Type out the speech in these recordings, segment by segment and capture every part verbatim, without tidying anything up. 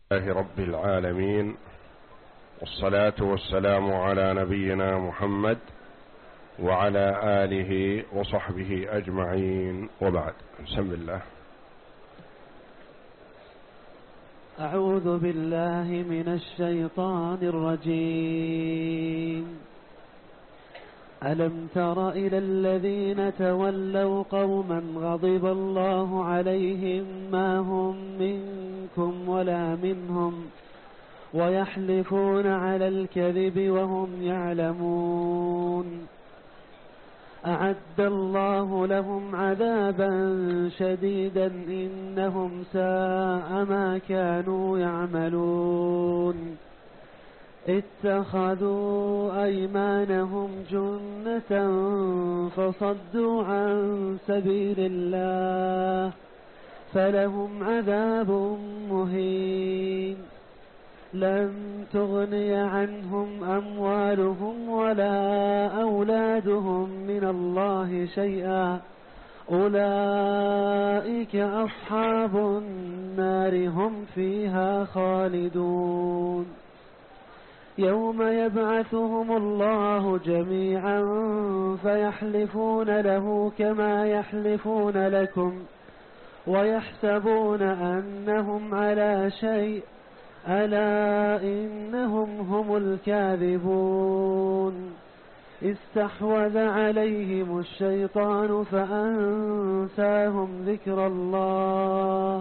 لله رب العالمين، والصلاة والسلام على نبينا محمد وعلى آله وصحبه أجمعين، وبعد. بسم الله. أعوذ بالله من الشيطان الرجيم. ألم تر إلى الذين تولوا قوما غضب الله عليهم ما هم منكم ولا منهم ويحلفون على الكذب وهم يعلمون أعد الله لهم عذابا شديدا إنهم ساء ما كانوا يعملون اتخذوا أيمانهم جنة فصدوا عن سبيل الله فلهم عذاب مهين لن تغني عنهم أموالهم ولا أولادهم من الله شيئا أولئك أصحاب النار هم فيها خالدون يوم يبعثهم الله جميعا فيحلفون له كما يحلفون لكم ويحسبون أنهم على شيء ألا إنهم هم الكاذبون استحوذ عليهم الشيطان فأنساهم ذكر الله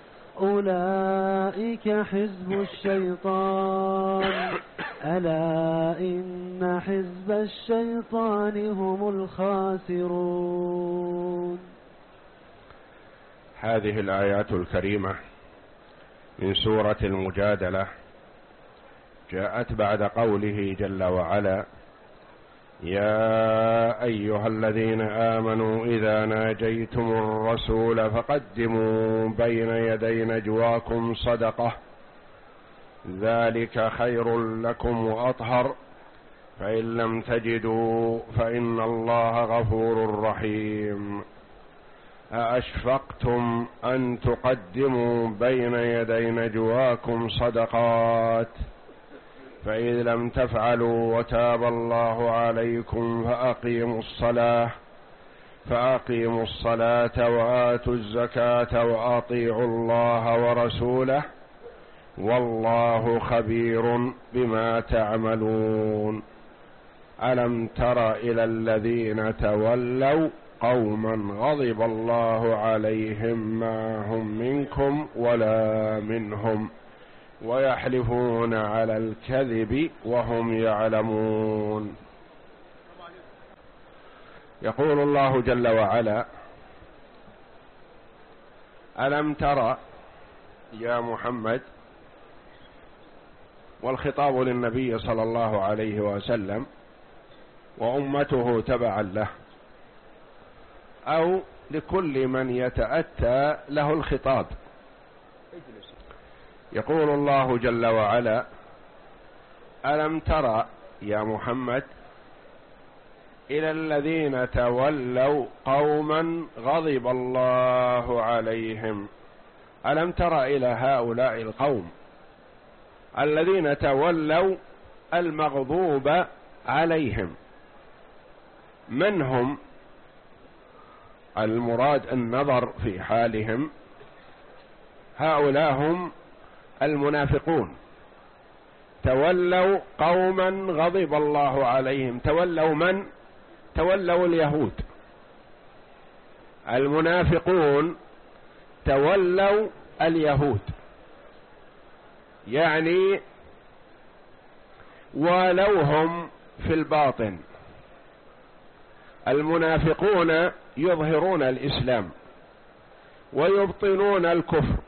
أولئك حزب الشيطان ألا إن حزب الشيطان هم الخاسرون. هذه الآيات الكريمة من سورة المجادلة جاءت بعد قوله جل وعلا: يا أيها الذين آمنوا إذا ناجيتم الرسول فقدموا بين يدي نجواكم صدقة ذلك خير لكم وأطهر فإن لم تجدوا فإن الله غفور رحيم أأشفقتم أن تقدموا بين يدي نجواكم صدقات فإذ لم تفعلوا وتاب الله عليكم فأقيموا الصلاة فأقيموا الصلاة وآتوا الزكاة وأطيعوا الله ورسوله والله خبير بما تعملون ألم تر إلى الذين تولوا قوما غضب الله عليهم ما هم منكم ولا منهم ويحلفون على الكذب وهم يعلمون. يقول الله جل وعلا: ألم ترى يا محمد، والخطاب للنبي صلى الله عليه وسلم وأمته تبعا له، أو لكل من يتأتى له الخطاب. يقول الله جل وعلا: ألم ترى يا محمد إلى الذين تولوا قوما غضب الله عليهم. ألم ترى إلى هؤلاء القوم الذين تولوا المغضوب عليهم؟ من هم؟ المراد النظر في حالهم. هؤلاء هم المنافقون. تولوا قوما غضب الله عليهم. تولوا من؟ تولوا اليهود. المنافقون تولوا اليهود، يعني والوهم في الباطن. المنافقون يظهرون الإسلام ويبطنون الكفر،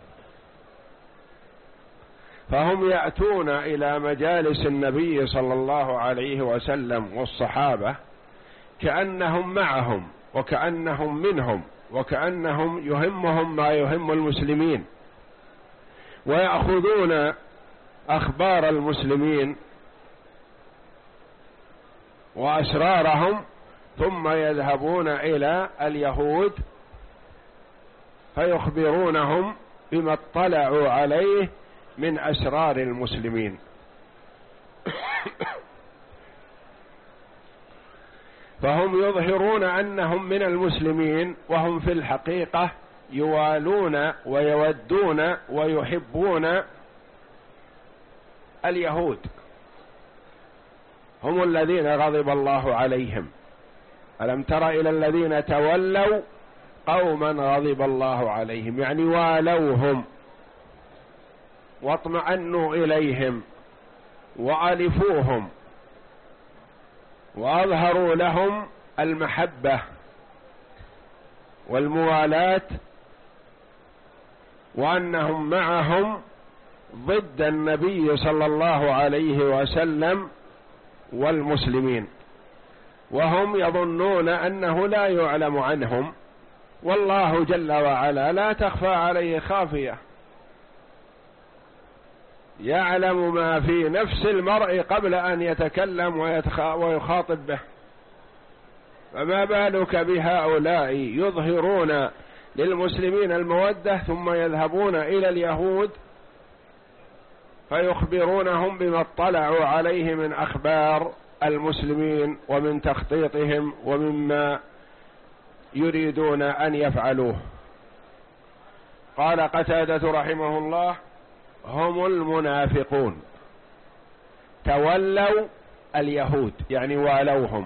فهم يأتون إلى مجالس النبي صلى الله عليه وسلم والصحابة كأنهم معهم وكأنهم منهم وكأنهم يهمهم ما يهم المسلمين، ويأخذون أخبار المسلمين وأسرارهم ثم يذهبون إلى اليهود فيخبرونهم بما اطلعوا عليه من أسرار المسلمين. فهم يظهرون أنهم من المسلمين وهم في الحقيقة يوالون ويودون ويحبون اليهود، هم الذين غضب الله عليهم. ألم تر إلى الذين تولوا قوما غضب الله عليهم، يعني والوهم واطمأنوا إليهم وألفوهم وأظهروا لهم المحبة والموالاة، وأنهم معهم ضد النبي صلى الله عليه وسلم والمسلمين، وهم يظنون أنه لا يعلم عنهم، والله جل وعلا لا تخفى عليه خافية، يعلم ما في نفس المرء قبل أن يتكلم ويخاطب به. فما بالك بهؤلاء يظهرون للمسلمين المودة ثم يذهبون إلى اليهود فيخبرونهم بما اطلعوا عليه من أخبار المسلمين ومن تخطيطهم ومما يريدون أن يفعلوه. قال قتادة رحمه الله: هم المنافقون تولوا اليهود، يعني والوهم.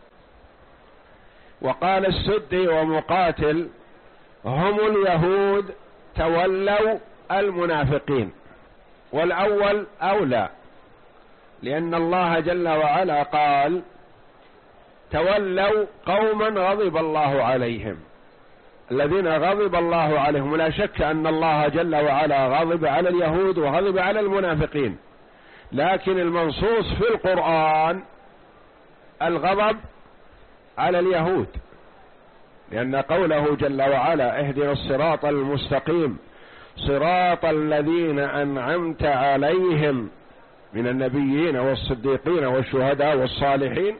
وقال السدي ومقاتل: هم اليهود تولوا المنافقين، والأول أولى، لأن الله جل وعلا قال: تولوا قوما غضب الله عليهم. الذين غضب الله عليهم، لا شك أن الله جل وعلا غضب على اليهود وغضب على المنافقين، لكن المنصوص في القرآن الغضب على اليهود، لأن قوله جل وعلا: اهدنا الصراط المستقيم صراط الذين أنعمت عليهم من النبيين والصديقين والشهداء والصالحين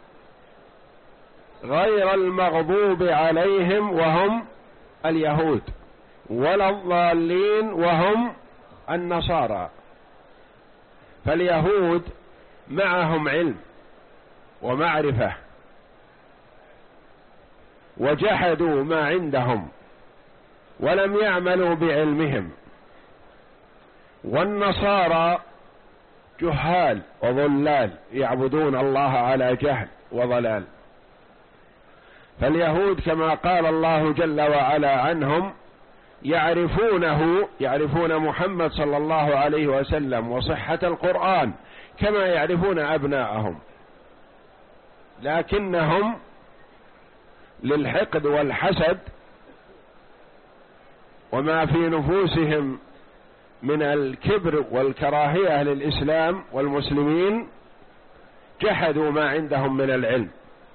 غير المغضوب عليهم وهم اليهود ولا الضالين وهم النصارى. فاليهود معهم علم ومعرفة وجحدوا ما عندهم ولم يعملوا بعلمهم، والنصارى جهال وضلال يعبدون الله على جهل وضلال. فاليهود كما قال الله جل وعلا عنهم يعرفونه، يعرفون محمد صلى الله عليه وسلم وصحة القرآن كما يعرفون أبناءهم، لكنهم للحقد والحسد وما في نفوسهم من الكبر والكراهية للإسلام والمسلمين جحدوا ما عندهم من العلم.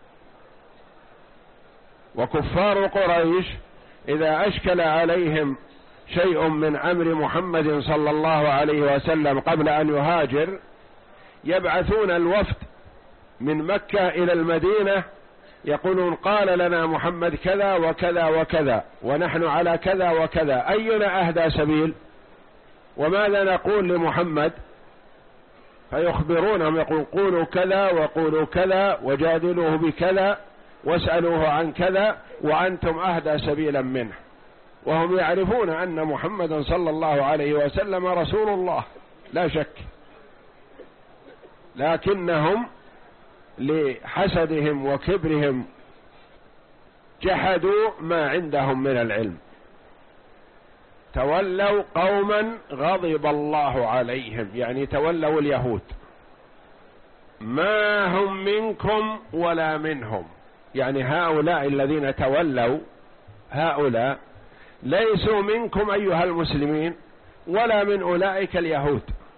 وكفار قريش إذا أشكل عليهم شيء من أمر محمد صلى الله عليه وسلم قبل أن يهاجر يبعثون الوفد من مكة إلى المدينة يقولون: قال لنا محمد كذا وكذا وكذا ونحن على كذا وكذا، أينا أهدى سبيل؟ وماذا نقول لمحمد؟ فيخبرونهم يقول: قولوا كذا وقولوا كذا وجادلوه بكذا واسألوه عن كذا وأنتم أهدى سبيلا منه. وهم يعرفون أن محمدا صلى الله عليه وسلم رسول الله لا شك، لكنهم لحسدهم وكبرهم جحدوا ما عندهم من العلم. تولوا قوما غضب الله عليهم، يعني تولوا اليهود، ما هم منكم ولا منهم، يعني هؤلاء الذين تولوا هؤلاء ليسوا منكم أيها المسلمين ولا من أولئك اليهود.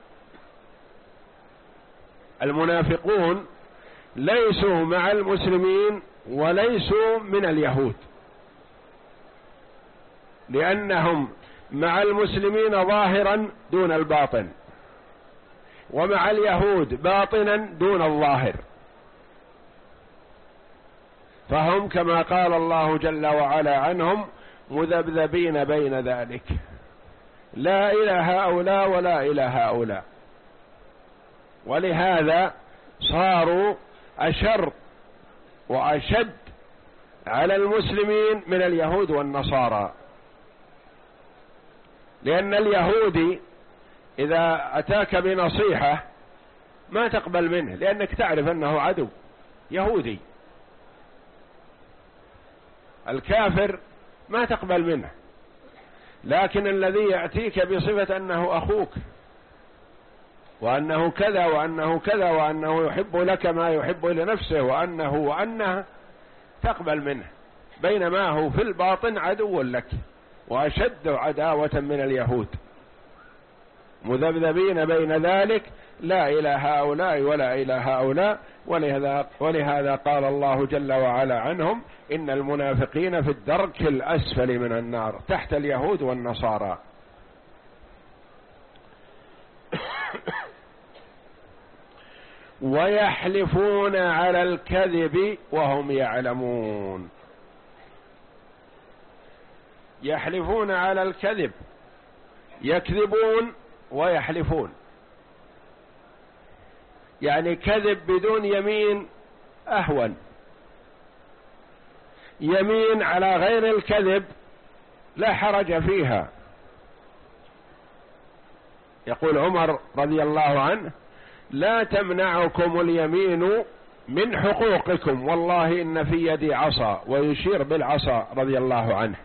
المنافقون ليسوا مع المسلمين وليسوا من اليهود، لأنهم مع المسلمين ظاهرا دون الباطن، ومع اليهود باطنا دون الظاهر. فهم كما قال الله جل وعلا عنهم مذبذبين بين ذلك، لا إلى هؤلاء ولا إلى هؤلاء، ولهذا صاروا أشر وأشد على المسلمين من اليهود والنصارى، لأن اليهودي إذا أتاك بنصيحة ما تقبل منه، لأنك تعرف أنه عدو يهودي. الكافر ما تقبل منه، لكن الذي يأتيك بصفة أنه أخوك وأنه كذا وأنه كذا وأنه يحب لك ما يحب لنفسه وأنه وأنه تقبل منه، بينما هو في الباطن عدو لك وأشد عداوة من اليهود، مذبذبين بين ذلك، لا إلى هؤلاء ولا إلى هؤلاء. ولهذا, ولهذا قال الله جل وعلا عنهم: إن المنافقين في الدرك الأسفل من النار، تحت اليهود والنصارى. ويحلفون على الكذب وهم يعلمون. يحلفون على الكذب، يكذبون ويحلفون، يعني كذب بدون يمين أهون، يمين على غير الكذب لا حرج فيها. يقول عمر رضي الله عنه: لا تمنعكم اليمين من حقوقكم، والله إن في يدي عصا، ويشير بالعصا رضي الله عنه.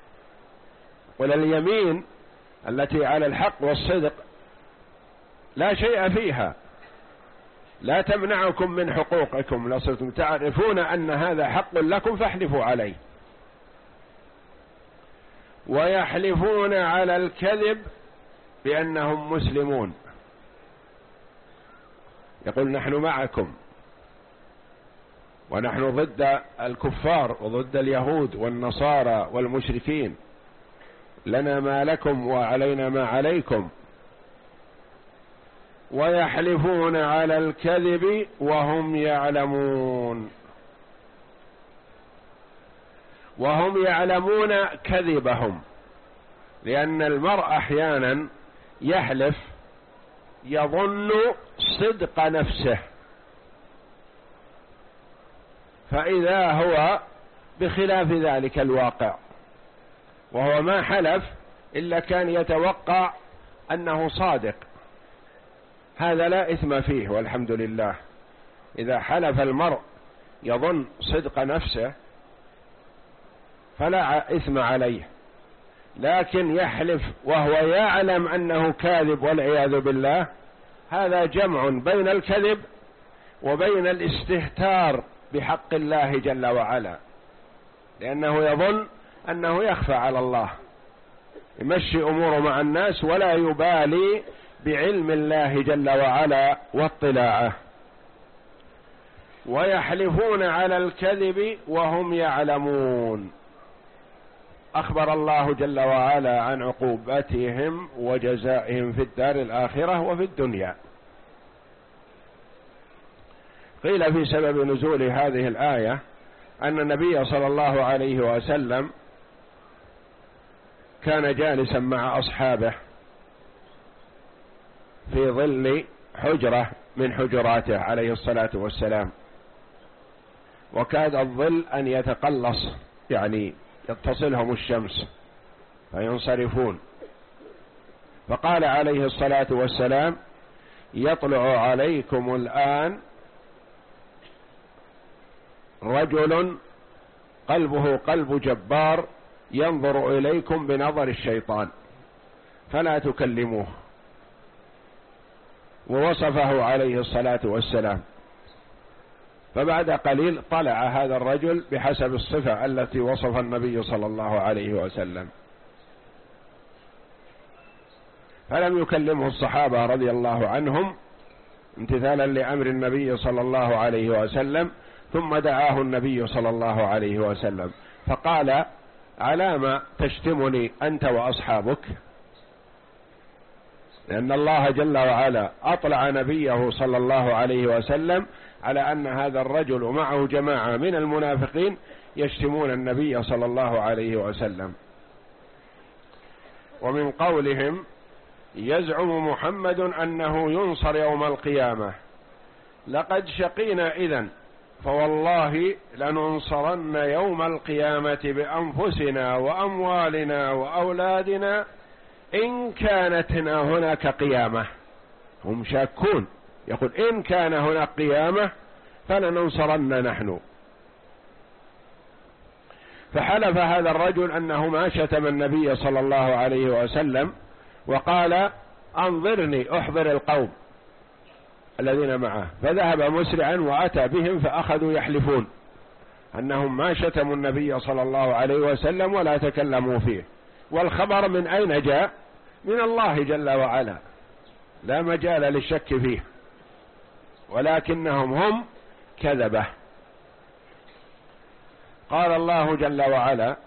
واليمين التي على الحق والصدق لا شيء فيها، لا تمنعكم من حقوقكم، لصرتم تعرفون أن هذا حق لكم فاحلفوا عليه. ويحلفون على الكذب بأنهم مسلمون، يقول: نحن معكم ونحن ضد الكفار وضد اليهود والنصارى والمشركين، لنا ما لكم وعلينا ما عليكم. ويحلفون على الكذب وهم يعلمون، وهم يعلمون كذبهم، لأن المرء أحيانا يحلف يظن صدق نفسه، فإذا هو بخلاف ذلك الواقع، وهو ما حلف إلا كان يتوقع أنه صادق، هذا لا إثم فيه والحمد لله. إذا حلف المرء يظن صدق نفسه فلا إثم عليه، لكن يحلف وهو يعلم أنه كاذب والعياذ بالله، هذا جمع بين الكذب وبين الاستهتار بحق الله جل وعلا، لأنه يظن أنه يخفى على الله، يمشي أموره مع الناس ولا يبالي بعلم الله جل وعلا واطلاعه. ويحلفون على الكذب وهم يعلمون. أخبر الله جل وعلا عن عقوبتهم وجزائهم في الدار الآخرة وفي الدنيا. قيل في سبب نزول هذه الآية أن النبي صلى الله عليه وسلم كان جالسا مع أصحابه في ظل حجرة من حجراته عليه الصلاة والسلام، وكاد الظل أن يتقلص، يعني يتصلهم الشمس فينصرفون، فقال عليه الصلاة والسلام: يطلع عليكم الآن رجل قلبه قلب جبار ينظر إليكم بنظر الشيطان فلا تكلموه. ووصفه عليه الصلاة والسلام، فبعد قليل طلع هذا الرجل بحسب الصفة التي وصف النبي صلى الله عليه وسلم، فلم يكلمه الصحابة رضي الله عنهم امتثالا لأمر النبي صلى الله عليه وسلم. ثم دعاه النبي صلى الله عليه وسلم فقال: على ما تشتمني أنت وأصحابك؟ لأن الله جل وعلا أطلع نبيه صلى الله عليه وسلم على أن هذا الرجل ومعه جماعة من المنافقين يشتمون النبي صلى الله عليه وسلم. ومن قولهم يزعم محمد أنه ينصر يوم القيامة، لقد شقينا إذن، فوالله لننصرن يوم القيامة بأنفسنا وأموالنا وأولادنا إن كانت هناك قيامة. هم شاكون، يقول إن كان هناك قيامة فلننصرن نحن. فحلف هذا الرجل أنه ما شتم النبي صلى الله عليه وسلم، وقال أنظرني أحضر القوم الذين معه، فذهب مسرعا وأتى بهم فأخذوا يحلفون أنهم ما شتموا النبي صلى الله عليه وسلم ولا تكلموا فيه. والخبر من أين جاء؟ من الله جل وعلا، لا مجال للشك فيه، ولكنهم هم كذبة. قال الله جل وعلا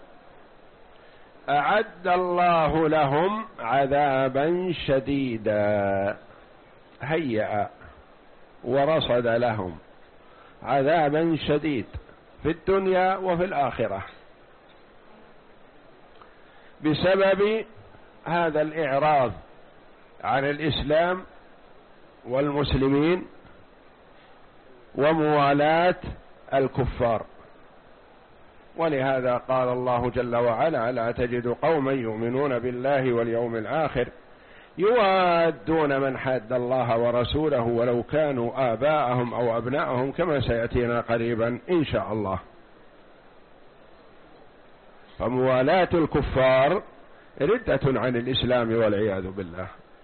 أعد الله لهم عذابا شديدا، هيأ ورصد لهم عذابا شديد في الدنيا وفي الآخرة بسبب هذا الإعراض عن الإسلام والمسلمين وموالاة الكفار. ولهذا قال الله جل وعلا لا تجد قوما يؤمنون بالله واليوم الآخر يوادون من حاد الله ورسوله ولو كانوا آباءهم أو أبناءهم، كما سيأتينا قريبا إن شاء الله. فموالاة الكفار ردة عن الإسلام والعياذ بالله.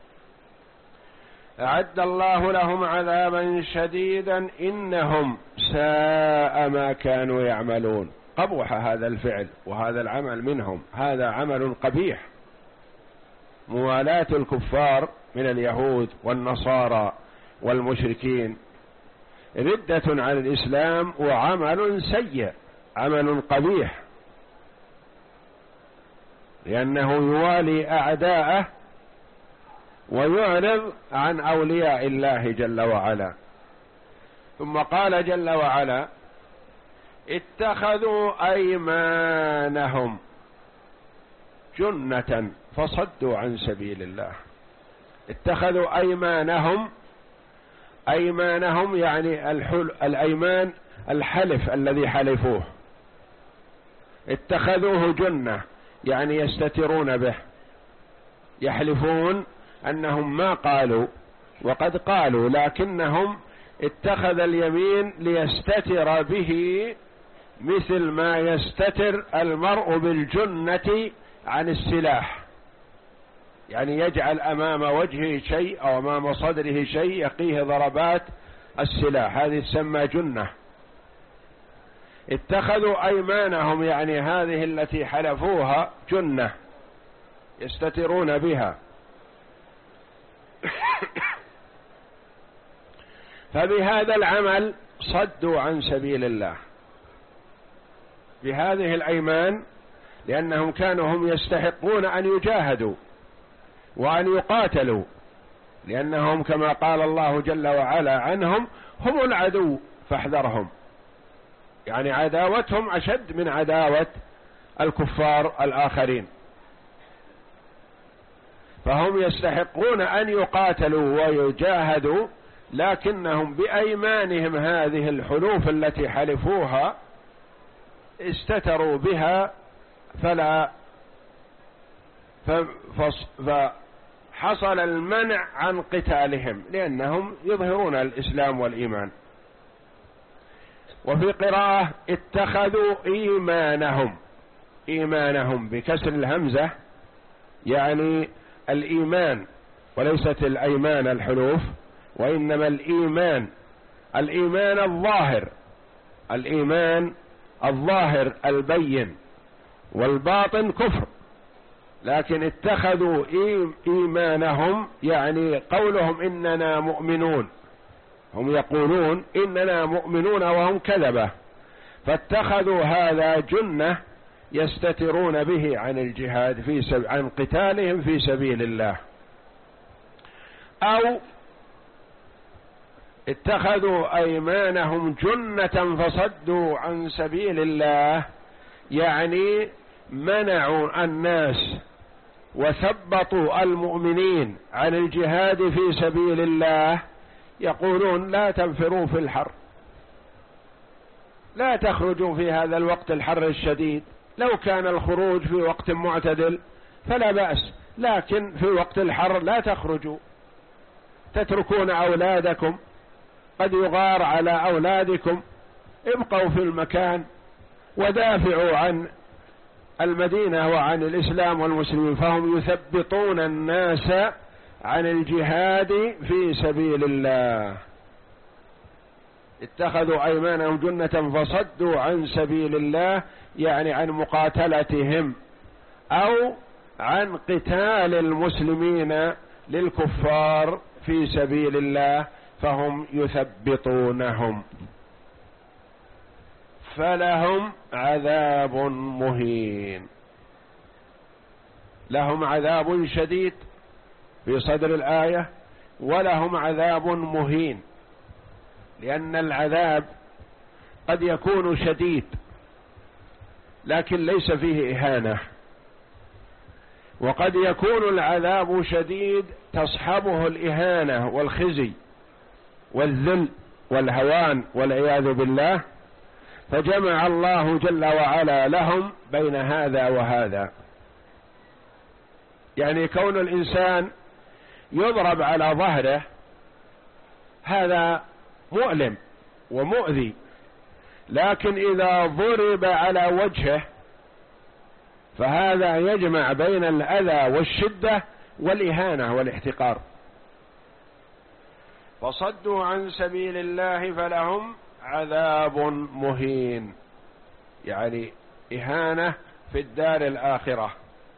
أعد الله لهم عذابا شديدا إنهم ساء ما كانوا يعملون. قبح هذا الفعل وهذا العمل منهم، هذا عمل قبيح. موالاة الكفار من اليهود والنصارى والمشركين ردة عن الإسلام وعمل سيء، عمل قبيح، لأنه يوالي أعداءه ويعرض عن أولياء الله جل وعلا. ثم قال جل وعلا اتخذوا أيمانهم جنة فصدوا عن سبيل الله. اتخذوا أيمانهم، أيمانهم يعني الحل الأيمان الحلف الذي حلفوه، اتخذوه جنة يعني يستترون به، يحلفون أنهم ما قالوا وقد قالوا، لكنهم اتخذ اليمين ليستتر به مثل ما يستتر المرء بالجنة عن السلاح، يعني يجعل أمام وجهه شيء أو أمام صدره شيء يقيه ضربات السلاح، هذه تسمى جنة. اتخذوا أيمانهم يعني هذه التي حلفوها جنة يستترون بها. فبهذا العمل صدوا عن سبيل الله بهذه الأيمان، لأنهم كانوا هم يستحقون أن يجاهدوا وأن يقاتلوا، لأنهم كما قال الله جل وعلا عنهم هم العدو فاحذرهم، يعني عداوتهم أشد من عداوة الكفار الآخرين، فهم يستحقون أن يقاتلوا ويجاهدوا، لكنهم بأيمانهم هذه الحلوف التي حلفوها استتروا بها، فلا فحصل المنع عن قتالهم لأنهم يظهرون الإسلام والإيمان. وفي قراءة اتخذوا إيمانهم، إيمانهم بكسر الهمزة يعني الإيمان، وليست الأيمان الحلوف، وإنما الإيمان، الإيمان الظاهر، الإيمان الظاهر البين، والباطن كفر. لكن اتخذوا إيمانهم يعني قولهم إننا مؤمنون، هم يقولون إننا مؤمنون وهم كذبة، فاتخذوا هذا جنة يستترون به عن الجهاد في سب... عن قتالهم في سبيل الله. أو اتخذوا أيمانهم جنة فصدوا عن سبيل الله، يعني منعوا الناس وثبطوا المؤمنين عن الجهاد في سبيل الله يقولون لا تنفروا في الحر، لا تخرجوا في هذا الوقت الحر الشديد، لو كان الخروج في وقت معتدل فلا بأس، لكن في وقت الحر لا تخرجوا، تتركون أولادكم، قد يغار على أولادكم، ابقوا في المكان ودافعوا عن المدينة وعن الإسلام والمسلمين. فهم يثبطون الناس عن الجهاد في سبيل الله، اتخذوا أيمانهم جنة فصدوا عن سبيل الله، يعني عن مقاتلتهم أو عن قتال المسلمين للكفار في سبيل الله، فهم يثبطونهم. فلهم عذاب مهين، لهم عذاب شديد في صدر الآية، ولهم عذاب مهين، لأن العذاب قد يكون شديد لكن ليس فيه إهانة، وقد يكون العذاب شديد تصحبه الإهانة والخزي والذل والهوان والعياذ بالله، فجمع الله جل وعلا لهم بين هذا وهذا. يعني كون الإنسان يضرب على ظهره هذا مؤلم ومؤذي، لكن إذا ضرب على وجهه فهذا يجمع بين الأذى والشدة والإهانة والاحتقار. فصدوا عن سبيل الله فلهم عذاب مهين، يعني إهانة في الدار الآخرة.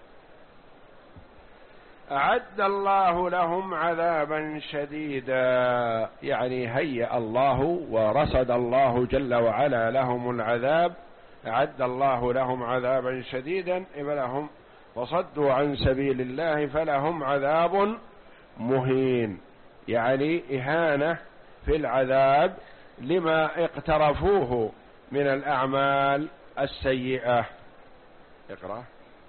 أعد الله لهم عذابا شديدا، يعني هيأ الله ورصد الله جل وعلا لهم العذاب، أعد الله لهم عذابا شديدا لهم وصدوا عن سبيل الله فلهم عذاب مهين، يعني إهانة في العذاب لما اقترفوه من الأعمال السيئة. اقرأ.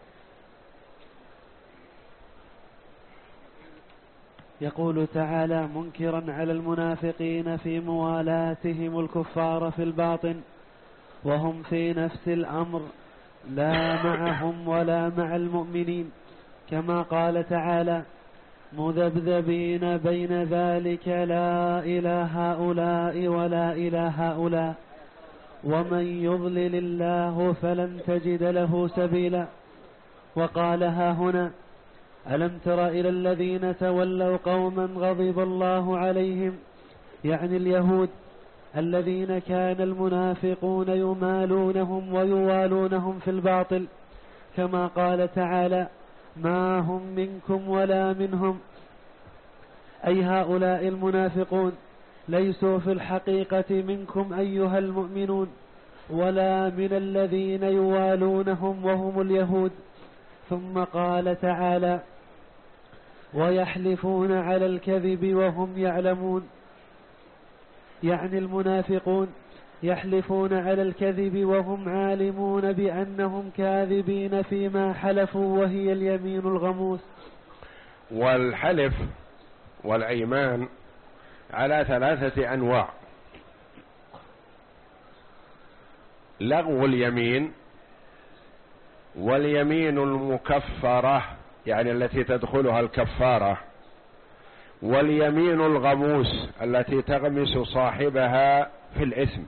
يقول تعالى منكرا على المنافقين في موالاتهم الكفار في الباطن وهم في نفس الأمر لا معهم ولا مع المؤمنين، كما قال تعالى مذبذبين بين ذلك لا إلى هؤلاء ولا إلى هؤلاء ومن يضلل الله فلن تجد له سبيلا. وقال ها هنا ألم تر إلى الذين تولوا قوما غضب الله عليهم، يعني اليهود الذين كان المنافقون يمالونهم ويوالونهم في الباطل، كما قال تعالى ما هم منكم ولا منهم، أي هؤلاء المنافقون ليسوا في الحقيقة منكم أيها المؤمنون ولا من الذين يوالونهم وهم اليهود. ثم قال تعالى ويحلفون على الكذب وهم يعلمون، يعني المنافقون يحلفون على الكذب وهم عالمون بأنهم كاذبين فيما حلفوا، وهي اليمين الغموس. والحلف والأيمان على ثلاثة أنواع: لغو اليمين، واليمين المكفرة يعني التي تدخلها الكفارة، واليمين الغموس التي تغمس صاحبها في الإثم.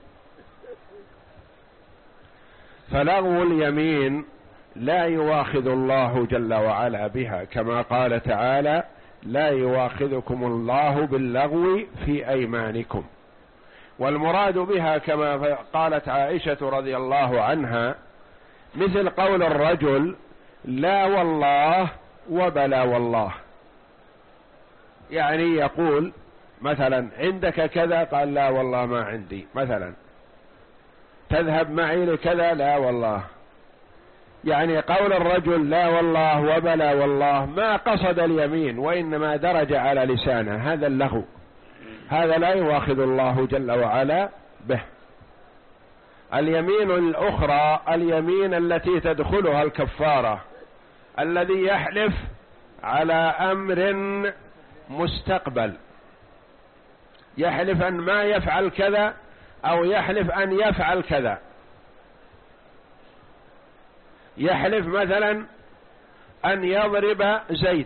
فلغو اليمين لا يواخذ الله جل وعلا بها، كما قال تعالى لا يواخذكم الله باللغو في أيمانكم. والمراد بها كما قالت عائشة رضي الله عنها مثل قول الرجل لا والله وبلا والله، يعني يقول مثلا عندك كذا، قال لا والله ما عندي، مثلا تذهب معي لكذا، لا والله. يعني قول الرجل لا والله وبلا والله ما قصد اليمين وإنما درج على لسانه، هذا اللغو، هذا لا يواخذ الله جل وعلا به. اليمين الأخرى اليمين التي تدخلها الكفارة، الذي يحلف على أمر مستقبل، يحلف أن ما يفعل كذا أو يحلف أن يفعل كذا. يحلف مثلا أن يضرب زيد،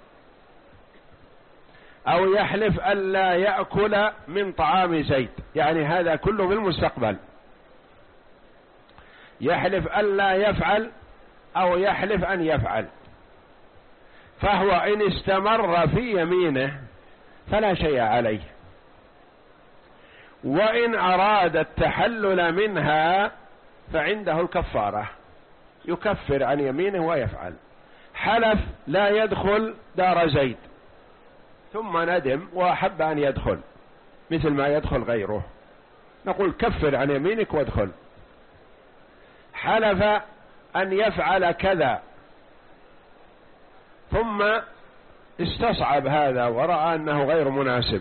أو يحلف أن لا يأكل من طعام زيد، يعني هذا كله بالمستقبل. يحلف أن لا يفعل أو يحلف أن يفعل، فهو إن استمر في يمينه فلا شيء عليه، وإن أراد التحلل منها فعنده الكفارة، يكفر عن يمينه ويفعل. حلف لا يدخل دار زيد ثم ندم وأحب أن يدخل مثل ما يدخل غيره، نقول كفر عن يمينك وادخل. حلف أن يفعل كذا ثم استصعب هذا ورأى أنه غير مناسب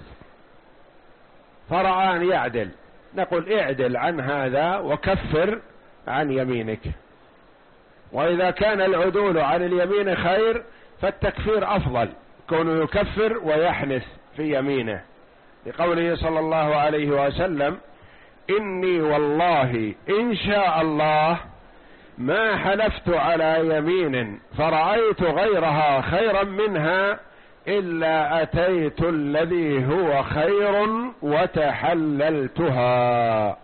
فرأى أن يعدل، نقول اعدل عن هذا وكفر عن يمينك. وإذا كان العدول عن اليمين خير فالتكفير أفضل، كونه يكفر ويحنث في يمينه، لقوله صلى الله عليه وسلم: إني والله إن شاء الله ما حلفت على يمين فرأيت غيرها خيرا منها إلا أتيت الذي هو خير وتحللتها.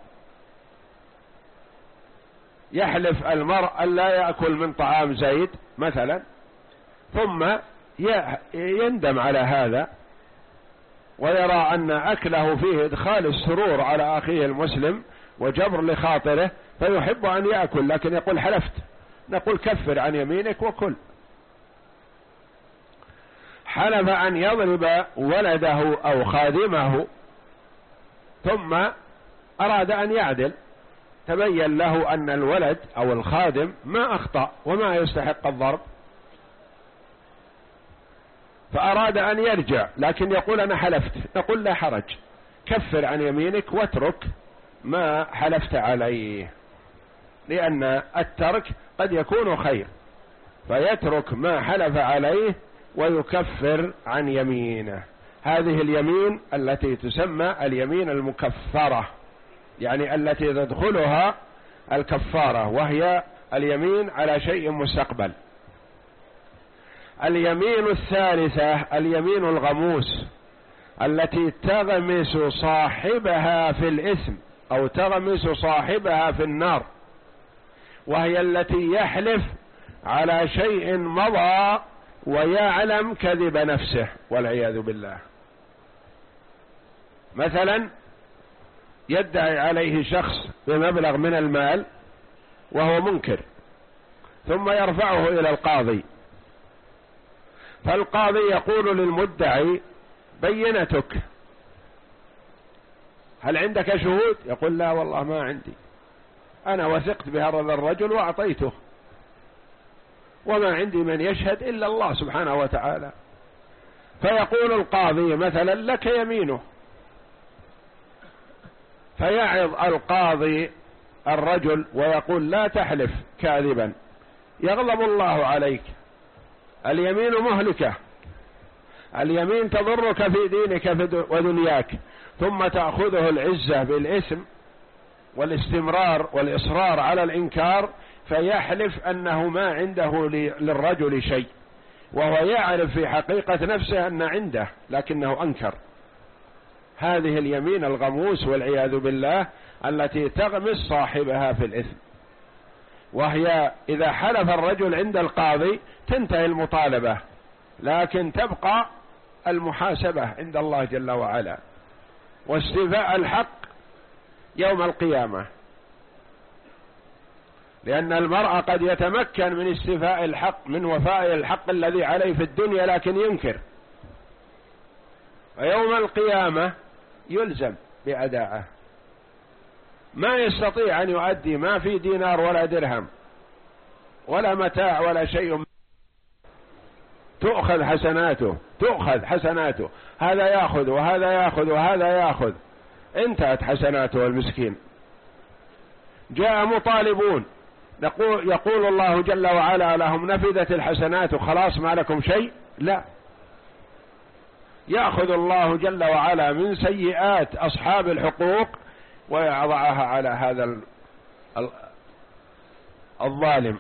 يحلف المرء أن لا يأكل من طعام زيد مثلا، ثم يندم على هذا ويرى أن أكله فيه إدخال السرور على أخيه المسلم وجبر لخاطره فيحب أن يأكل، لكن يقول حلفت، نقول كفر عن يمينك وكل. حلف أن يضرب ولده أو خادمه ثم أراد أن يعدل، تبين له أن الولد أو الخادم ما أخطأ وما يستحق الضرب، فأراد أن يرجع لكن يقول أنا حلفت، نقول لا حرج، كفر عن يمينك واترك ما حلفت عليه، لأن الترك قد يكون خير، فيترك ما حلف عليه ويكفر عن يمينه. هذه اليمين التي تسمى اليمين المكفرة، يعني التي تدخلها الكفارة، وهي اليمين على شيء مستقبل. اليمين الثالثة اليمين الغموس، التي تغمس صاحبها في الإثم أو تغمس صاحبها في النار، وهي التي يحلف على شيء مضى ويعلم كذب نفسه والعياذ بالله. مثلا يدعي عليه شخص بمبلغ من المال وهو منكر، ثم يرفعه إلى القاضي، فالقاضي يقول للمدعي: بينتك، هل عندك شهود؟ يقول: لا والله ما عندي، أنا وثقت بهذا الرجل وأعطيته، وما عندي من يشهد إلا الله سبحانه وتعالى. فيقول القاضي مثلا: لك يمينه، فيعظ القاضي الرجل ويقول: لا تحلف كاذبا يغضب الله عليك، اليمين مهلكة، اليمين تضرك في دينك ودنياك، ثم تأخذه العزة بالإثم والاستمرار والإصرار على الإنكار، فيحلف أنه ما عنده للرجل شيء، وهو يعرف في حقيقة نفسه أن عنده لكنه أنكر. هذه اليمين الغموس والعياذ بالله التي تغمس صاحبها في الإثم، وهي إذا حلف الرجل عند القاضي تنتهي المطالبة، لكن تبقى المحاسبة عند الله جل وعلا واستيفاء الحق يوم القيامة، لأن المرء قد يتمكن من استيفاء الحق، من وفاء الحق الذي عليه في الدنيا، لكن ينكر، ويوم القيامة يلزم بأداءه، ما يستطيع أن يؤدي، ما في دينار ولا درهم ولا متاع ولا شيء، تؤخذ حسناته تؤخذ حسناته هذا يأخذ وهذا يأخذ وهذا يأخذ، انتهت حسناته المسكين. جاء مطالبون نقول يقول الله جل وعلا لهم نفدت الحسنات وخلاص ما لكم شيء؟ لا، يأخذ الله جل وعلا من سيئات أصحاب الحقوق ويضعها على هذا الظالم،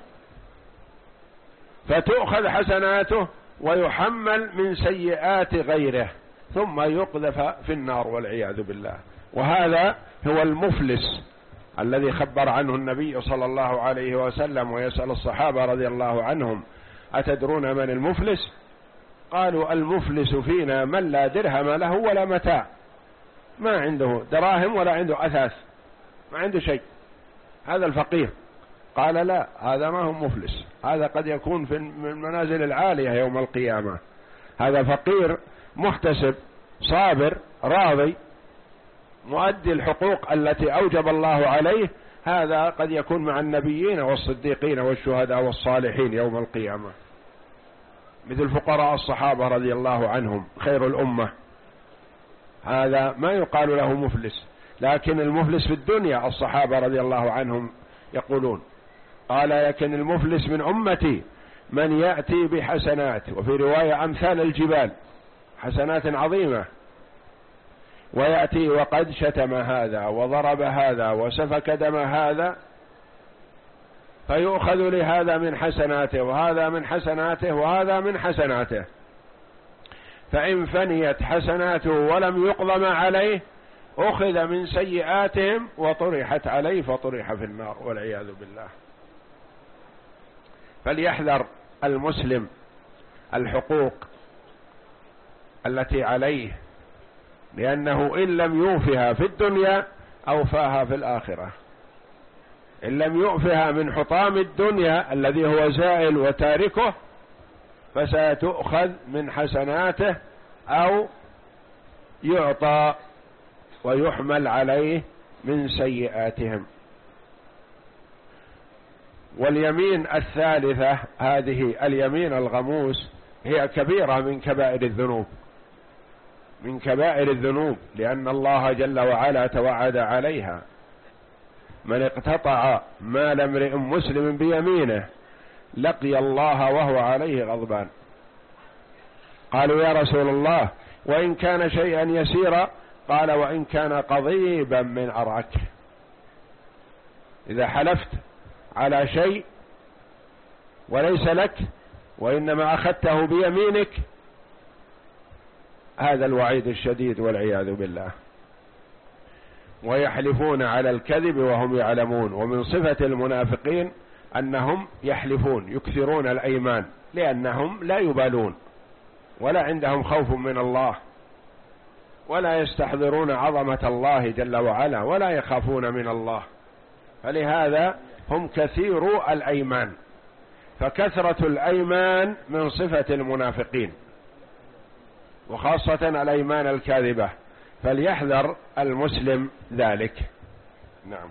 فتؤخذ حسناته ويحمل من سيئات غيره ثم يقذف في النار والعياذ بالله. وهذا هو المفلس الذي خبر عنه النبي صلى الله عليه وسلم، ويسأل الصحابة رضي الله عنهم: أتدرون من المفلس؟ قالوا: المفلس فينا من لا درهم له ولا متاع، ما عنده دراهم ولا عنده أثاث، ما عنده شيء، هذا الفقير. قال: لا، هذا ما هو مفلس، هذا قد يكون في المنازل العالية يوم القيامة، هذا فقير محتسب صابر راضي مؤدي الحقوق التي أوجب الله عليه، هذا قد يكون مع النبيين والصديقين والشهداء والصالحين يوم القيامة، مثل فقراء الصحابة رضي الله عنهم خير الأمة، هذا ما يقال له مفلس. لكن المفلس في الدنيا الصحابة رضي الله عنهم يقولون، قال: لكن المفلس من أمتي من يأتي بحسنات، وفي رواية أمثال الجبال، حسنات عظيمة، ويأتي وقد شتم هذا وضرب هذا وسفك دم هذا، فيؤخذ لهذا من حسناته وهذا من حسناته وهذا من حسناته، فإن فنيت حسناته ولم يقضم عليه أخذ من سيئاتهم وطرحت عليه فطرح في النار والعياذ بالله. فليحذر المسلم الحقوق التي عليه، لأنه إن لم يوفها في الدنيا أوفاها في الآخرة، إن لم يوفها من حطام الدنيا الذي هو زائل وتاركه فستؤخذ من حسناته أو يعطى ويحمل عليه من سيئاتهم. واليمين الثالثة هذه اليمين الغموس هي كبيرة من كبائر الذنوب، من كبائر الذنوب، لأن الله جل وعلا توعد عليها: من اقتطع مال امرئ مسلم بيمينه لقي الله وهو عليه غضبان. قالوا: يا رسول الله وإن كان شيئا يسيرا؟ قال: وإن كان قضيبا من عرك. إذا حلفت على شيء وليس لك وإنما أخذته بيمينك، هذا الوعيد الشديد والعياذ بالله. ويحلفون على الكذب وهم يعلمون. ومن صفة المنافقين أنهم يحلفون يكثرون الأيمان، لأنهم لا يبالون ولا عندهم خوف من الله ولا يستحضرون عظمة الله جل وعلا ولا يخافون من الله، فلهذا هم كثيرو الأيمان. فكثرة الأيمان من صفة المنافقين، وخاصة الأيمان الكاذبة، فليحذر المسلم ذلك. نعم.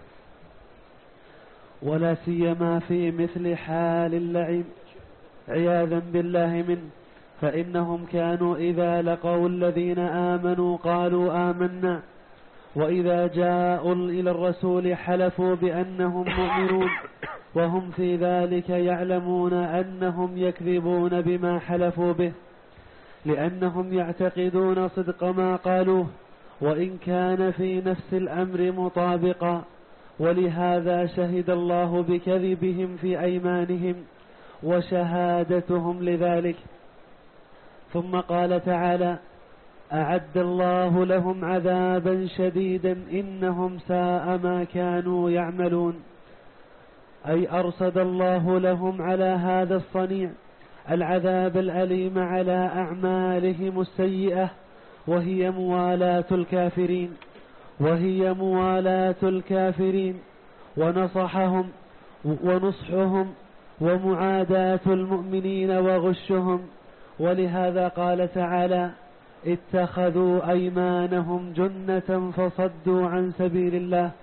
ولا سيما في مثل حال اللعين عياذا بالله منه، فإنهم كانوا إذا لقوا الذين آمنوا قالوا آمنا، وإذا جاءوا إلى الرسول حلفوا بأنهم مؤمنون، وهم في ذلك يعلمون أنهم يكذبون بما حلفوا به، لأنهم يعتقدون صدق ما قالوه وإن كان في نفس الأمر مطابقا، ولهذا شهد الله بكذبهم في أيمانهم وشهادتهم لذلك. ثم قال تعالى: أعد الله لهم عذابا شديدا إنهم ساء ما كانوا يعملون، أي أرصد الله لهم على هذا الصنيع العذاب الأليم على أعمالهم السيئة، وهي موالاة الكافرين وهي موالاة الكافرين ونصحهم ونصحهم ومعاداة المؤمنين وغشهم. ولهذا قال تعالى: اتخذوا أيمانهم جنة فصدوا عن سبيل الله،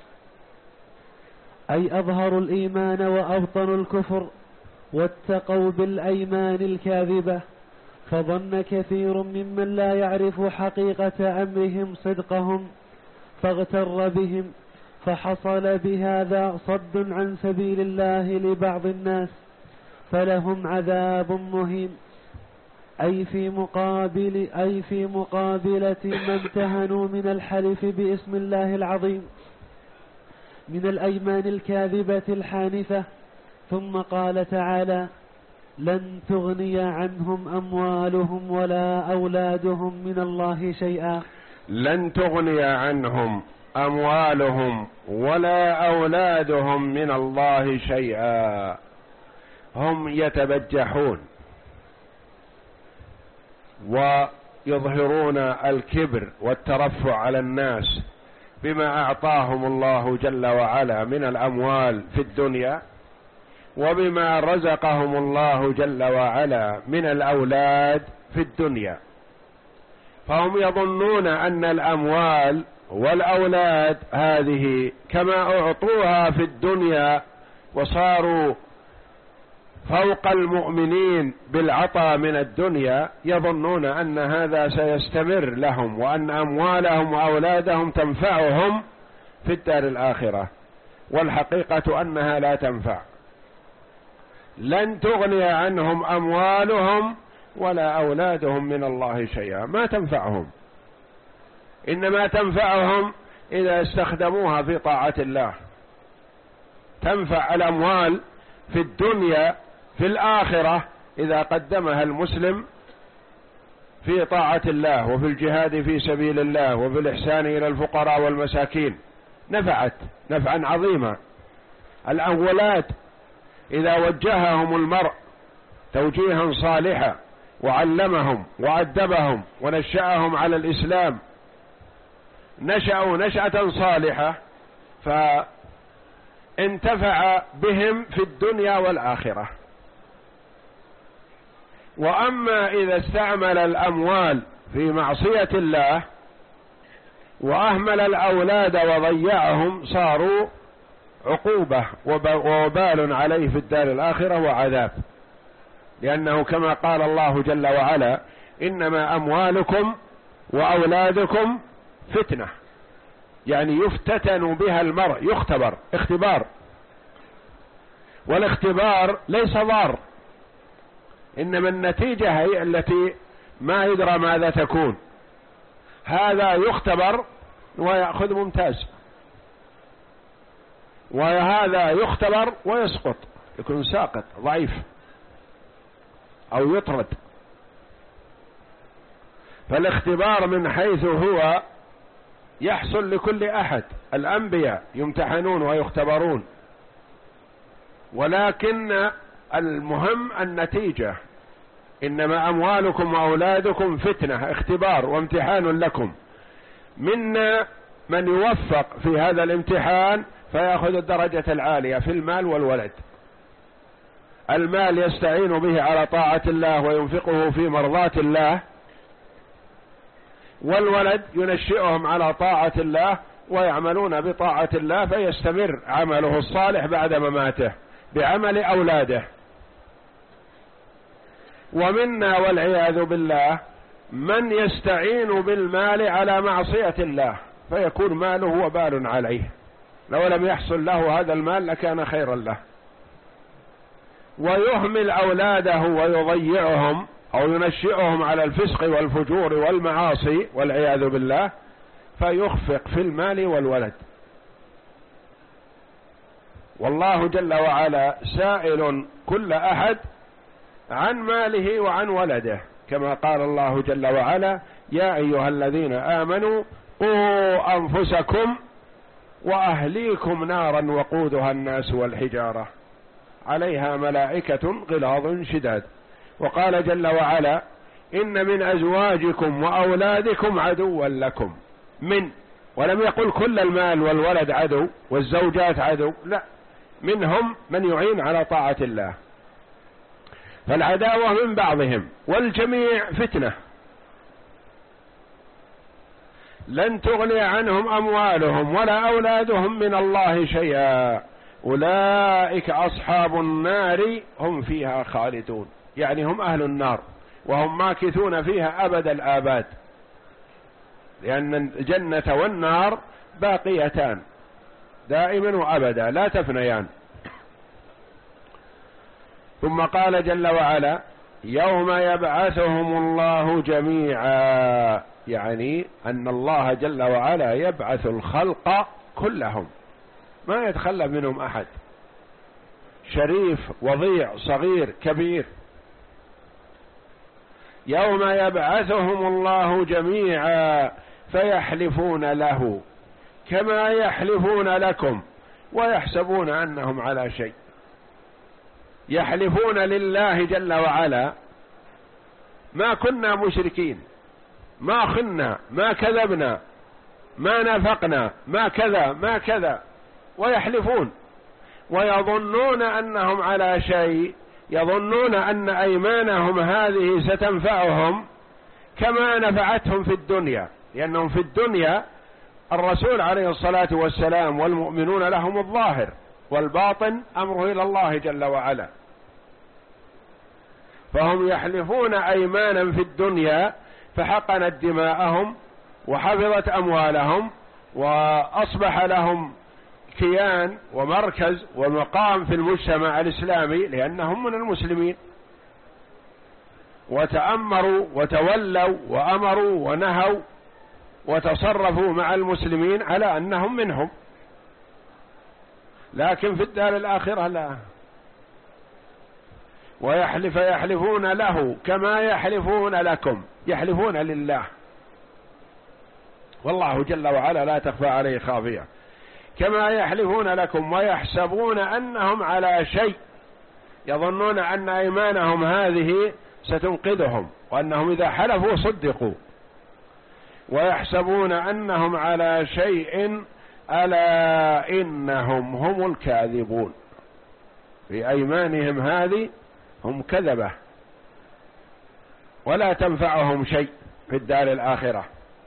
أي أظهروا الإيمان وأبطنوا الكفر واتقوا بالأيمان الكاذبة، فظن كثير ممن لا يعرف حقيقة أمرهم صدقهم فاغتر بهم فحصل بهذا صد عن سبيل الله لبعض الناس فلهم عذاب مهين، أي في مقابل أي في مقابلة ما امتهنوا من الحلف باسم الله العظيم من الأيمان الكاذبة الحانثة. ثم قال تعالى: لن تغني عنهم أموالهم ولا أولادهم من الله شيئا. لن تغني عنهم أموالهم ولا أولادهم من الله شيئا. هم يتبجحون ويظهرون الكبر والترفع على الناس بما أعطاهم الله جل وعلا من الأموال في الدنيا، وبما رزقهم الله جل وعلا من الأولاد في الدنيا، فهم يظنون أن الأموال والأولاد هذه كما أعطوها في الدنيا وصاروا فوق المؤمنين بالعطاء من الدنيا، يظنون أن هذا سيستمر لهم وأن أموالهم وأولادهم تنفعهم في الدار الآخرة، والحقيقة أنها لا تنفع. لن تغني عنهم أموالهم ولا أولادهم من الله شيئا، ما تنفعهم، إنما تنفعهم إذا استخدموها في طاعة الله. تنفع الأموال في الدنيا في الآخرة إذا قدمها المسلم في طاعة الله وفي الجهاد في سبيل الله وفي الإحسان إلى الفقراء والمساكين، نفعت نفعا عظيما. الأولاد إذا وجههم المرء توجيها صالحا وعلمهم وأدبهم ونشأهم على الإسلام، نشأوا نشأة صالحة فانتفع بهم في الدنيا والآخرة. وأما إذا استعمل الأموال في معصية الله وأهمل الأولاد وضيعهم صاروا عقوبة ووبال عليه في الدار الآخرة وعذاب، لأنه كما قال الله جل وعلا: إنما أموالكم وأولادكم فتنة، يعني يفتتن بها المرء، يختبر اختبار، والاختبار ليس ضار، إنما النتيجة هي التي ما يدرى ماذا تكون. هذا يختبر ويأخذ ممتاز، وهذا يختبر ويسقط، يكون ساقط ضعيف أو يطرد. فالاختبار من حيث هو يحصل لكل أحد، الأنبياء يمتحنون ويختبرون، ولكن المهم النتيجة. إنما أموالكم وأولادكم فتنة، اختبار وامتحان لكم، منا من يوفق في هذا الامتحان فيأخذ الدرجة العالية في المال والولد. المال يستعين به على طاعة الله وينفقه في مرضاة الله، والولد ينشئهم على طاعة الله ويعملون بطاعة الله، فيستمر عمله الصالح بعد مماته بعمل أولاده. ومنا والعياذ بالله من يستعين بالمال على معصية الله فيكون ماله وبال عليه، لو لم يحصل له هذا المال لكان خيرا له. ويهمل أولاده ويضيعهم أو ينشئهم على الفسق والفجور والمعاصي والعياذ بالله، فيخفق في المال والولد. والله جل وعلا سائل كل أحد عن ماله وعن ولده، كما قال الله جل وعلا: يا أيها الذين آمنوا قوا أنفسكم وأهليكم نارا وقودها الناس والحجارة عليها ملائكة غلاظ شداد. وقال جل وعلا: إن من أزواجكم وأولادكم عدوا لكم. من، ولم يقل كل المال والولد عدو والزوجات عدو، لا، منهم من يعين على طاعة الله، فالعداوة من بعضهم والجميع فتنة. لن تغني عنهم أموالهم ولا أولادهم من الله شيئا أولئك أصحاب النار هم فيها خالدون، يعني هم أهل النار وهم ماكثون فيها أبد الآباد، لأن الجنة والنار باقيتان دائما وأبدا لا تفنيان. ثم قال جل وعلا يوم يبعثهم الله جميعا، يعني أن الله جل وعلا يبعث الخلق كلهم ما يتخلى منهم أحد، شريف وضيع صغير كبير. يوم يبعثهم الله جميعا فيحلفون له كما يحلفون لكم ويحسبون أنهم على شيء. يحلفون لله جل وعلا ما كنا مشركين، ما خنا، ما كذبنا، ما نافقنا، ما كذا ما كذا، ويحلفون ويظنون أنهم على شيء، يظنون أن أيمانهم هذه ستنفعهم كما نفعتهم في الدنيا، لأنهم في الدنيا الرسول عليه الصلاة والسلام والمؤمنون لهم الظاهر، والباطن أمره إلى الله جل وعلا. فهم يحلفون أيمانا في الدنيا فحقنت دماءهم وحفظت أموالهم وأصبح لهم كيان ومركز ومقام في المجتمع الإسلامي لأنهم من المسلمين، وتأمروا وتولوا وأمروا ونهوا وتصرفوا مع المسلمين على أنهم منهم، لكن في الدار الآخرة لا. ويحلف يحلفون له كما يحلفون لكم، يحلفون لله والله جل وعلا لا تخفى عليه خافية، كما يحلفون لكم ويحسبون أنهم على شيء، يظنون أن أيمانهم هذه ستنقذهم وأنهم إذا حلفوا صدقوا، ويحسبون أنهم على شيء ألا إنهم هم الكاذبون، في أيمانهم هذه هم كذبة ولا تنفعهم شيء في الدار الآخرة.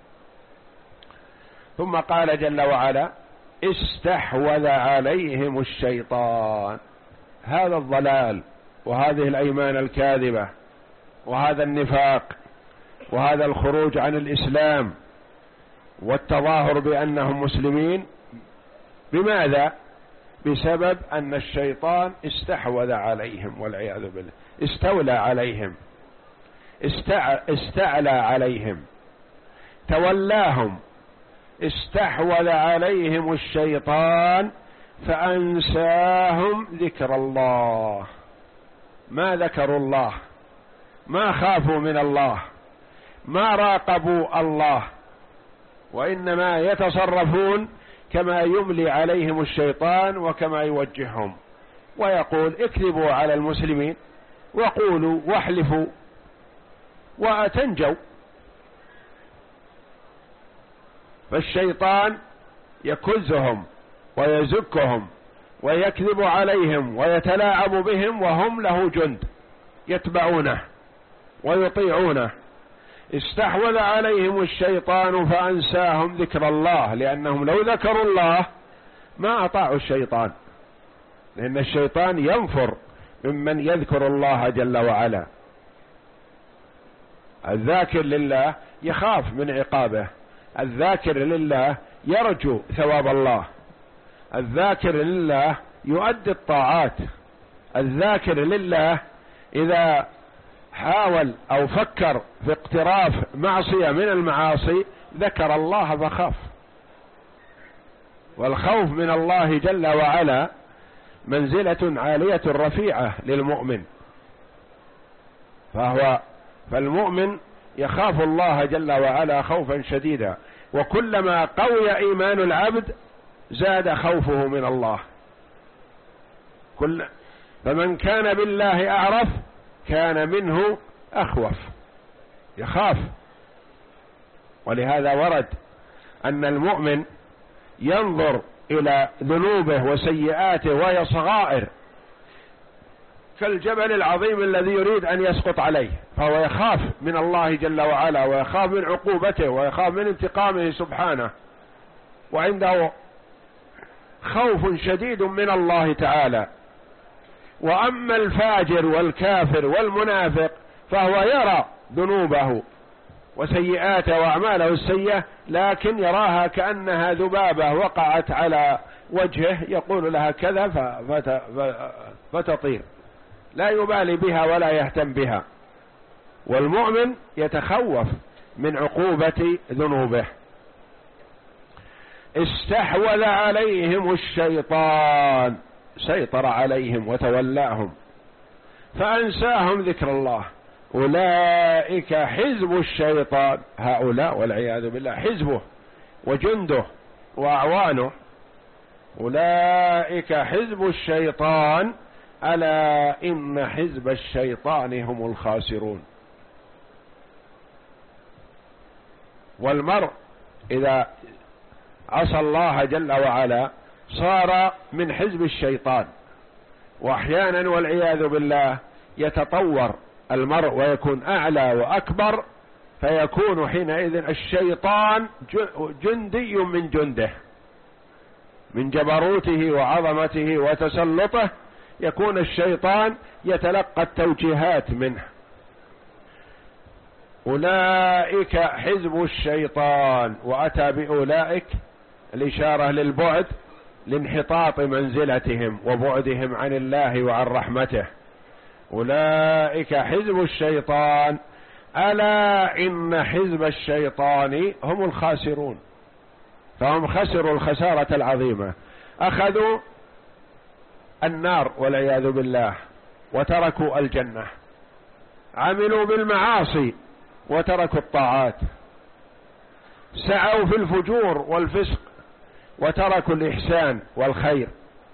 ثم قال جل وعلا استحوذ عليهم الشيطان، هذا الضلال وهذه الأيمان الكاذبة وهذا النفاق وهذا الخروج عن الإسلام والتظاهر بأنهم مسلمين، بماذا؟ بسبب أن الشيطان استحوذ عليهم والعياذ بالله، استولى عليهم، استعلى عليهم، تولاهم، استحوذ عليهم الشيطان فأنساهم ذكر الله، ما ذكروا الله، ما خافوا من الله، ما راقبوا الله، وإنما يتصرفون كما يملي عليهم الشيطان وكما يوجههم، ويقول اكذبوا على المسلمين وقولوا واحلفوا وتنجوا. فالشيطان يكزهم ويزكهم ويكذب عليهم ويتلاعب بهم وهم له جند يتبعونه ويطيعونه. استحوذ عليهم الشيطان فأنساهم ذكر الله، لأنهم لو ذكروا الله ما أطاعوا الشيطان، لأن الشيطان ينفر ممن يذكر الله جل وعلا. الذاكر لله يخاف من عقابه، الذاكر لله يرجو ثواب الله، الذاكر لله يؤدي الطاعات، الذاكر لله إذا حاول أو فكر في اقتراف معصية من المعاصي ذكر الله فخاف. والخوف من الله جل وعلا منزلة عالية رفيعة للمؤمن، فهو فالمؤمن يخاف الله جل وعلا خوفا شديدا، وكلما قوي إيمان العبد زاد خوفه من الله. كل فمن كان بالله أعرف كان منه أخوف، يخاف. ولهذا ورد أن المؤمن ينظر إلى ذنوبه وسيئاته وهي صغائر كالجبل العظيم الذي يريد أن يسقط عليه، فهو يخاف من الله جل وعلا ويخاف من عقوبته ويخاف من انتقامه سبحانه، وعنده خوف شديد من الله تعالى. وأما الفاجر والكافر والمنافق فهو يرى ذنوبه وسيئاته وأعماله السيئة، لكن يراها كأنها ذبابة وقعت على وجهه يقول لها كذا فتطير، لا يبالي بها ولا يهتم بها. والمؤمن يتخوف من عقوبة ذنوبه. استحوذ عليهم الشيطان، سيطر عليهم وتولاهم فأنساهم ذكر الله. أولئك حزب الشيطان، هؤلاء والعياذ بالله حزبه وجنده وأعوانه. أولئك حزب الشيطان ألا إن حزب الشيطان هم الخاسرون. والمرء إذا عصى الله جل وعلا صار من حزب الشيطان، وأحيانا والعياذ بالله يتطور المرء ويكون أعلى وأكبر، فيكون حينئذ الشيطان جندي من جنده، من جبروته وعظمته وتسلطه يكون الشيطان يتلقى التوجيهات منه. أولئك حزب الشيطان، وأتى بأولئك الإشارة للبعد لانحطاط منزلتهم وبعدهم عن الله وعن رحمته. أولئك حزب الشيطان ألا إن حزب الشيطان هم الخاسرون. فهم خسروا الخسارة العظيمة، أخذوا النار والعياذ بالله وتركوا الجنة، عملوا بالمعاصي وتركوا الطاعات، سعوا في الفجور والفسق وتركوا الإحسان والخير.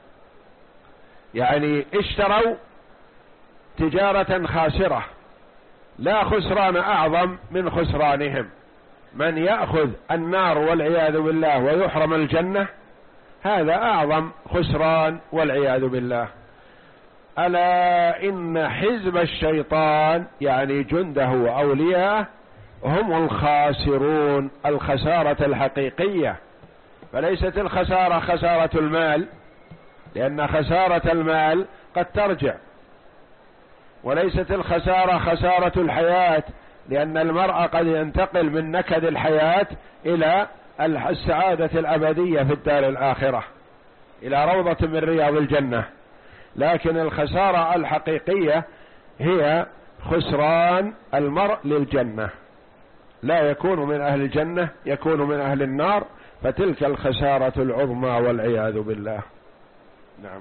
يعني اشتروا تجارة خاسرة، لا خسران أعظم من خسرانهم. من يأخذ النار والعياذ بالله ويحرم الجنة هذا أعظم خسران والعياذ بالله. ألا إن حزب الشيطان يعني جنده وأولياءه هم الخاسرون، الخسارة الحقيقية. فليست الخسارة خسارة المال، لأن خسارة المال قد ترجع، وليست الخسارة خسارة الحياة، لأن المرء قد ينتقل من نكد الحياة إلى السعادة الأبدية في الدار الآخرة، إلى روضة من رياض الجنة. لكن الخسارة الحقيقية هي خسران المرء للجنة، لا يكون من أهل الجنة، يكون من أهل النار، فتلك الخسارة العظمى والعياذ بالله. نعم.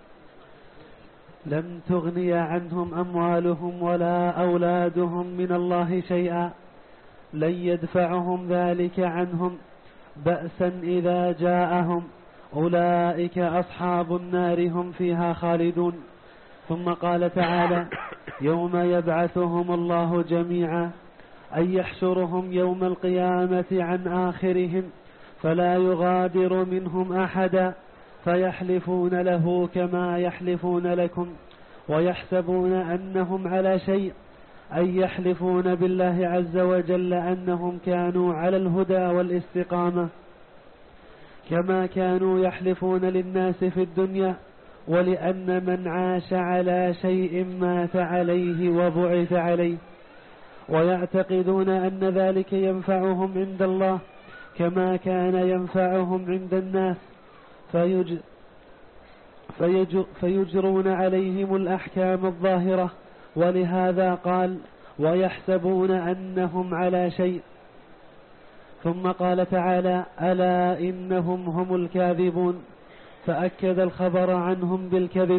لم تغني عنهم أموالهم ولا أولادهم من الله شيئا، لن يدفعهم ذلك عنهم بأسا إذا جاءهم، أولئك أصحاب النار هم فيها خالدون. ثم قال تعالى: يوم يبعثهم الله جميعا أي يحشرهم يوم القيامة عن آخرهم فلا يغادر منهم أحدا، فيحلفون له كما يحلفون لكم ويحسبون أنهم على شيء، أي يحلفون بالله عز وجل أنهم كانوا على الهدى والاستقامة كما كانوا يحلفون للناس في الدنيا، ولأن من عاش على شيء مات عليه وبعث عليه، ويعتقدون أن ذلك ينفعهم عند الله كما كان ينفعهم عند الناس، فيج فيج فيجرون عليهم الأحكام الظاهرة. ولهذا قال: ويحسبون أنهم على شيء. ثم قال تعالى: ألا إنهم هم الكاذبون، فأكد الخبر عنهم بالكذب.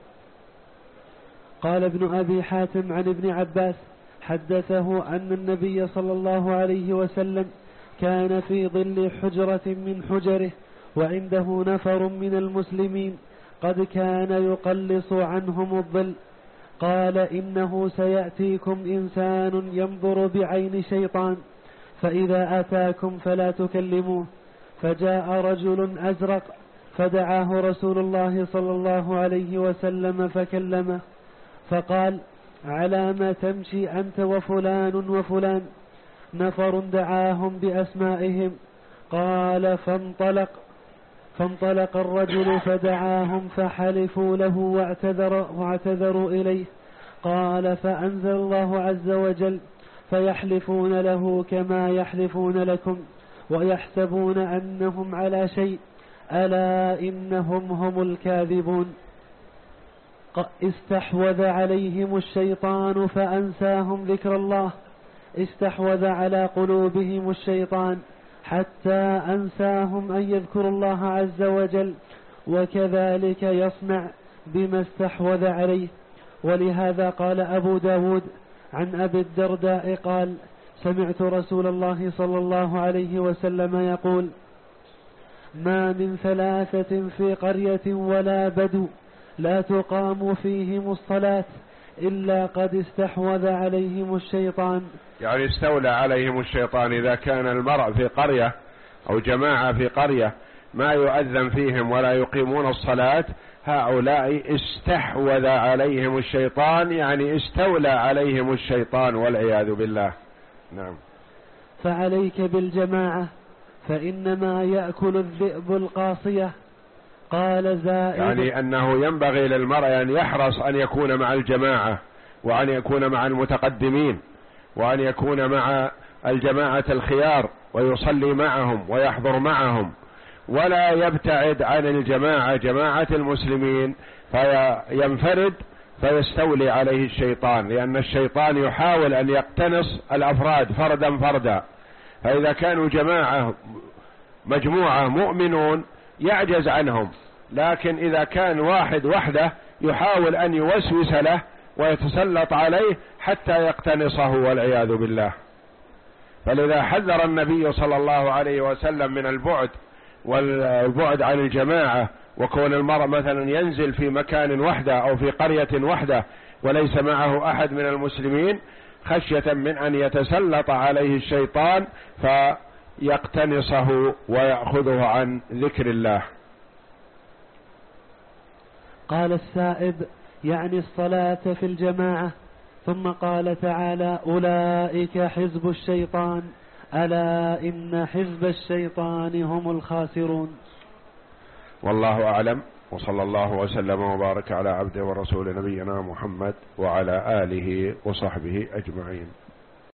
قال ابن أبي حاتم عن ابن عباس حدثه أن النبي صلى الله عليه وسلم كان في ظل حجرة من حجره وعنده نفر من المسلمين قد كان يقلص عنهم الظل، قال: إنه سيأتيكم إنسان ينظر بعين شيطان، فإذا أتاكم فلا تكلموه. فجاء رجل أزرق فدعاه رسول الله صلى الله عليه وسلم فكلمه، فقال: على ما تمشي أنت وفلان وفلان؟ نفر دعاهم بأسمائهم. قال: فانطلق فانطلق الرجل فدعاهم فحلفوا له واعتذر واعتذروا إليه. قال: فأنزل الله عز وجل: فيحلفون له كما يحلفون لكم ويحسبون أنهم على شيء، ألا إنهم هم الكاذبون. استحوذ عليهم الشيطان فأنساهم ذكر الله، استحوذ على قلوبهم الشيطان حتى أنساهم أن يذكروا الله عز وجل، وكذلك يصنع بما استحوذ عليه. ولهذا قال أبو داود عن أبي الدرداء قال: سمعت رسول الله صلى الله عليه وسلم يقول: ما من ثلاثة في قرية ولا بدو لا تقام فيهم الصلاة إلا قد استحوذ عليهم الشيطان. يعني استولى عليهم الشيطان. إذا كان المرء في قرية أو جماعة في قرية ما يؤذن فيهم ولا يقيمون الصلاة، هؤلاء استحوذ عليهم الشيطان، يعني استولى عليهم الشيطان والعياذ بالله. نعم. فعليك بالجماعة فإنما يأكل الذئب القاصية. قال زائد، يعني أنه ينبغي للمرء أن يحرص أن يكون مع الجماعة، وأن يكون مع المتقدمين، وأن يكون مع الجماعة الخيار، ويصلي معهم ويحضر معهم، ولا يبتعد عن الجماعة جماعة المسلمين فينفرد فيستولي عليه الشيطان، لأن الشيطان يحاول أن يقتنص الأفراد فردا فردا. فإذا كانوا جماعة مجموعة مؤمنون يعجز عنهم، لكن إذا كان واحد وحده يحاول أن يوسوس له ويتسلط عليه حتى يقتنصه والعياذ بالله. فلذا حذر النبي صلى الله عليه وسلم من البعد والبعد عن الجماعة، وكون المرء مثلا ينزل في مكان وحده أو في قرية وحده وليس معه أحد من المسلمين خشية من أن يتسلط عليه الشيطان فيقتنصه ويأخذه عن ذكر الله. قال السائب: يعني الصلاة في الجماعة. ثم قال تعالى: أولئك حزب الشيطان ألا إن حزب الشيطان هم الخاسرون. والله أعلم، وصلى الله وسلم وبارك على عبده ورسول نبينا محمد وعلى آله وصحبه أجمعين.